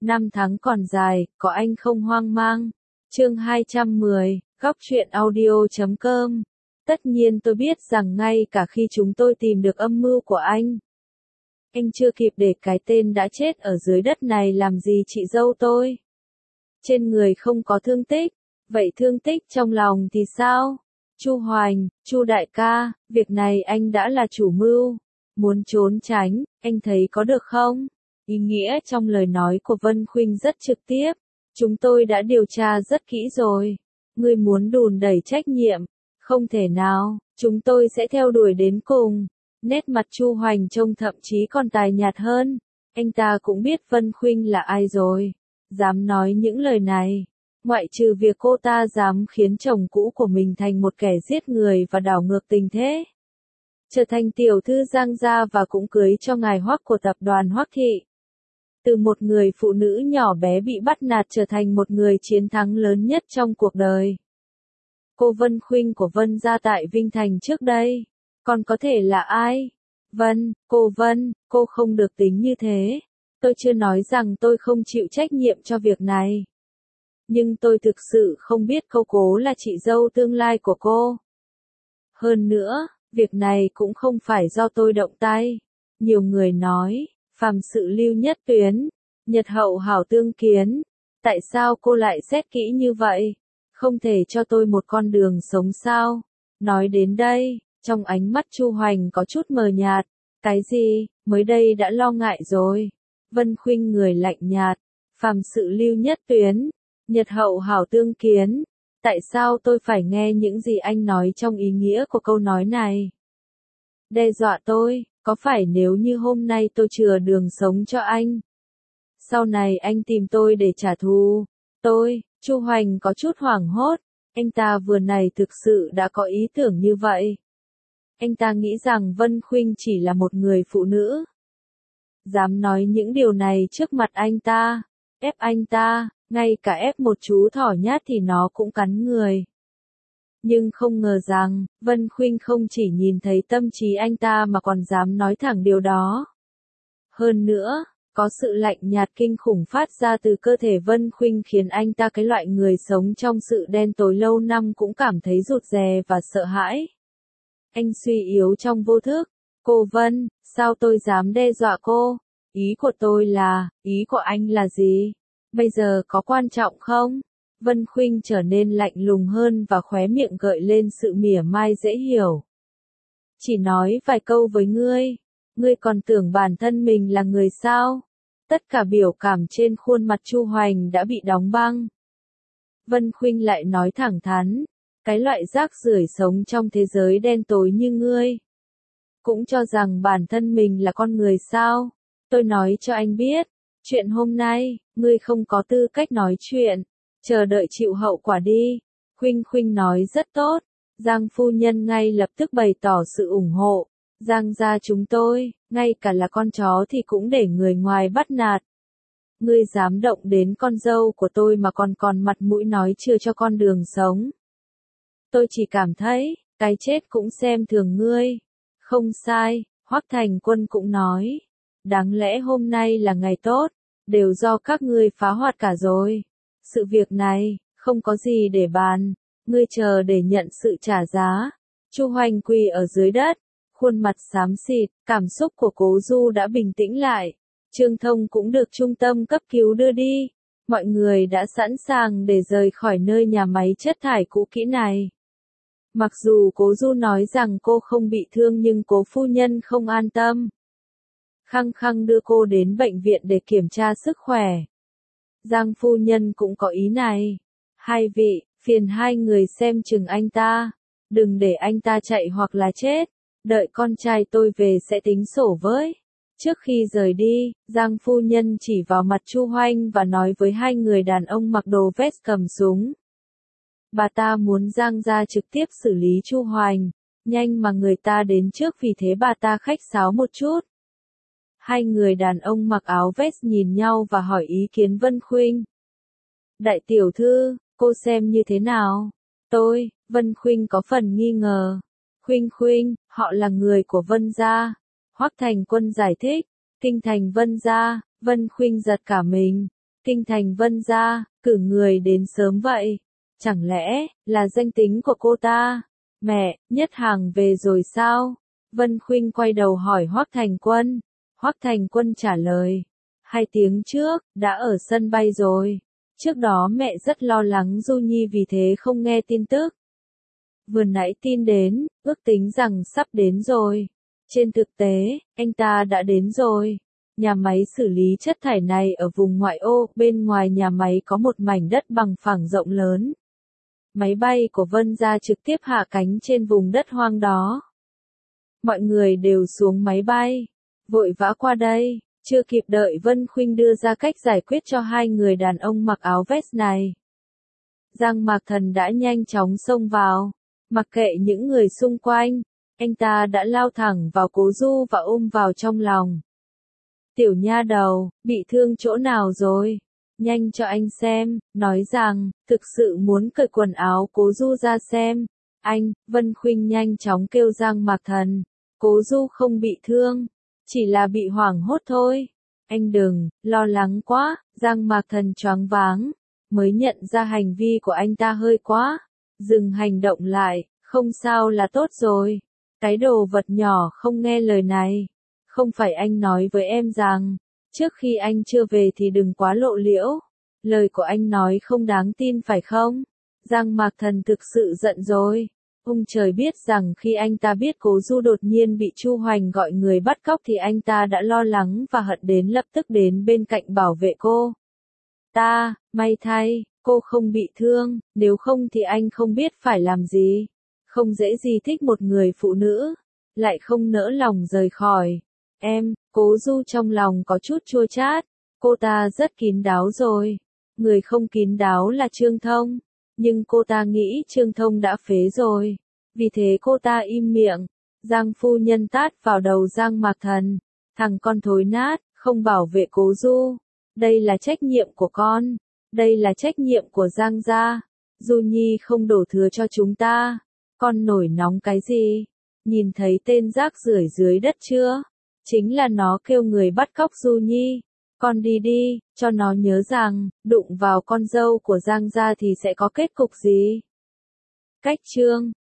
Năm tháng còn dài, có anh không hoang mang. Chương 210, góc truyện audio.com. Tất nhiên tôi biết rằng ngay cả khi chúng tôi tìm được âm mưu của anh chưa kịp để cái tên đã chết ở dưới đất này làm gì chị dâu tôi. Trên người không có thương tích, vậy thương tích trong lòng thì sao? Chu Hoành, Chu đại ca, việc này anh đã là chủ mưu, muốn trốn tránh, anh thấy có được không? Ý nghĩa trong lời nói của Vân Khuynh rất trực tiếp, chúng tôi đã điều tra rất kỹ rồi. Ngươi muốn đùn đẩy trách nhiệm, không thể nào, chúng tôi sẽ theo đuổi đến cùng. Nét mặt Chu Hoành trông thậm chí còn tái nhạt hơn, anh ta cũng biết Vân Khuynh là ai rồi, dám nói những lời này. Ngoại trừ việc cô ta dám khiến chồng cũ của mình thành một kẻ giết người và đảo ngược tình thế, trở thành tiểu thư Giang gia và cũng cưới cho ngài Hoắc của tập đoàn Hoắc Thị. Từ một người phụ nữ nhỏ bé bị bắt nạt trở thành một người chiến thắng lớn nhất trong cuộc đời. Cô Vân Khuynh của Vân gia tại Vinh Thành trước đây, còn có thể là ai? Vân, cô không được tính như thế. Tôi chưa nói rằng tôi không chịu trách nhiệm cho việc này. Nhưng tôi thực sự không biết cô Cố là chị dâu tương lai của cô. Hơn nữa, việc này cũng không phải do tôi động tay. Nhiều người nói, phàm sự lưu nhất tuyến, nhật hậu hảo tương kiến. Tại sao cô lại xét kỹ như vậy? Không thể cho tôi một con đường sống sao? Nói đến đây, trong ánh mắt Chu Hoành có chút mờ nhạt. Cái gì, mới đây đã lo ngại rồi. Vân Khuynh người lạnh nhạt, phàm sự lưu nhất tuyến, nhật hậu hảo tương kiến. Tại sao tôi phải nghe những gì anh nói trong ý nghĩa của câu nói này? Đe dọa tôi, có phải nếu như hôm nay tôi chừa đường sống cho anh, sau này anh tìm tôi để trả thù? Chu Hoành có chút hoảng hốt, anh ta vừa này thực sự đã có ý tưởng như vậy. Anh ta nghĩ rằng Vân Khuynh chỉ là một người phụ nữ, dám nói những điều này trước mặt anh ta, ép anh ta, ngay cả ép một chú thỏ nhát thì nó cũng cắn người. Nhưng không ngờ rằng, Vân Khuynh không chỉ nhìn thấy tâm trí anh ta mà còn dám nói thẳng điều đó. Hơn nữa, có sự lạnh nhạt kinh khủng phát ra từ cơ thể Vân Khuynh khiến anh ta, cái loại người sống trong sự đen tối lâu năm, cũng cảm thấy rụt rè và sợ hãi. Anh suy yếu trong vô thức. Cô Vân, sao tôi dám đe dọa cô? Ý của tôi là, ý của anh là gì? Bây giờ có quan trọng không? Vân Khuynh trở nên lạnh lùng hơn và khóe miệng gợi lên sự mỉa mai dễ hiểu. Chỉ nói vài câu với ngươi còn tưởng bản thân mình là người sao? Tất cả biểu cảm trên khuôn mặt Chu Hoành đã bị đóng băng. Vân Khuynh lại nói thẳng thắn, cái loại rác rưởi sống trong thế giới đen tối như ngươi, cũng cho rằng bản thân mình là con người sao? Tôi nói cho anh biết, chuyện hôm nay, ngươi không có tư cách nói chuyện, chờ đợi chịu hậu quả đi. Khuynh nói rất tốt, Giang phu nhân ngay lập tức bày tỏ sự ủng hộ. Giang gia chúng tôi, ngay cả là con chó thì cũng để người ngoài bắt nạt. Ngươi dám động đến con dâu của tôi mà còn mặt mũi nói chưa cho con đường sống. Tôi chỉ cảm thấy, cái chết cũng xem thường ngươi. Không sai, Hoắc Thành Quân cũng nói. Đáng lẽ hôm nay là ngày tốt, đều do các ngươi phá hoại cả rồi. Sự việc này, không có gì để bàn, ngươi chờ để nhận sự trả giá. Chu Hoành quỳ ở dưới đất, khuôn mặt xám xịt, cảm xúc của Cố Du đã bình tĩnh lại. Trương Thông cũng được trung tâm cấp cứu đưa đi. Mọi người đã sẵn sàng để rời khỏi nơi nhà máy chất thải cũ kỹ này. Mặc dù Cố Du nói rằng cô không bị thương nhưng Cố phu nhân không an tâm. Khăng khăng đưa cô đến bệnh viện để kiểm tra sức khỏe. Giang phu nhân cũng có ý này. Hai vị, phiền hai người xem chừng anh ta. Đừng để anh ta chạy hoặc là chết. Đợi con trai tôi về sẽ tính sổ với. Trước khi rời đi, Giang phu nhân chỉ vào mặt Chu Hoành và nói với hai người đàn ông mặc đồ vest cầm súng. Bà ta muốn Giang gia trực tiếp xử lý Chu Hoành, nhanh mà người ta đến trước vì thế bà ta khách sáo một chút. Hai người đàn ông mặc áo vest nhìn nhau và hỏi ý kiến Vân Khuynh. Đại tiểu thư, cô xem như thế nào? Vân Khuynh có phần nghi ngờ. Khuynh, họ là người của Vân gia. Hoắc Thành Quân giải thích, kinh thành Vân gia. Vân Khuynh giật cả mình. Kinh thành Vân gia, cử người đến sớm vậy. Chẳng lẽ, là danh tính của cô ta? Mẹ, Nhất Hàng về rồi sao? Vân Khuynh quay đầu hỏi Hoắc Thành Quân. Hoắc Thành Quân trả lời. 2 tiếng trước, đã ở sân bay rồi. Trước đó mẹ rất lo lắng Du Nhi vì thế không nghe tin tức. Vừa nãy tin đến, ước tính rằng sắp đến rồi. Trên thực tế, anh ta đã đến rồi. Nhà máy xử lý chất thải này ở vùng ngoại ô, bên ngoài nhà máy có một mảnh đất bằng phẳng rộng lớn. Máy bay của Vân gia trực tiếp hạ cánh trên vùng đất hoang đó. Mọi người đều xuống máy bay, vội vã qua đây, chưa kịp đợi Vân Khuynh đưa ra cách giải quyết cho 2 người đàn ông mặc áo vest này. Giang Mạc Thần đã nhanh chóng xông vào, mặc kệ những người xung quanh, anh ta đã lao thẳng vào Cố Du và ôm vào trong lòng. Tiểu nha đầu, bị thương chỗ nào rồi? Nhanh cho anh xem, nói rằng, thực sự muốn cởi quần áo Cố Du ra xem. Anh, Vân Khuynh nhanh chóng kêu Giang Mạc Thần. Cố Du không bị thương, chỉ là bị hoảng hốt thôi. Anh đừng, lo lắng quá, Giang Mạc Thần choáng váng, mới nhận ra hành vi của anh ta hơi quá. Dừng hành động lại, không sao là tốt rồi. Cái đồ vật nhỏ không nghe lời này. Không phải anh nói với em rằng, trước khi anh chưa về thì đừng quá lộ liễu. Lời của anh nói không đáng tin phải không? Giang Mạc Thần thực sự giận rồi. Ông trời biết rằng khi anh ta biết Cố Du đột nhiên bị Chu Hoành gọi người bắt cóc thì anh ta đã lo lắng và hận đến lập tức đến bên cạnh bảo vệ cô. May thay, cô không bị thương, nếu không thì anh không biết phải làm gì. Không dễ gì thích một người phụ nữ, lại không nỡ lòng rời khỏi. Cố Du trong lòng có chút chua chát, cô ta rất kín đáo rồi. Người không kín đáo là Trương Thông, nhưng cô ta nghĩ Trương Thông đã phế rồi. Vì thế cô ta im miệng. Giang phu nhân tát vào đầu Giang Mạc Thần. Thằng con thối nát, không bảo vệ Cố Du. Đây là trách nhiệm của con. Đây là trách nhiệm của Giang gia. Du Nhi không đổ thừa cho chúng ta. Con nổi nóng cái gì? Nhìn thấy tên rác rưởi dưới đất chưa? Chính là nó kêu người bắt cóc Du Nhi. Con đi đi, cho nó nhớ rằng, đụng vào con dâu của Giang gia thì sẽ có kết cục gì. Cách chương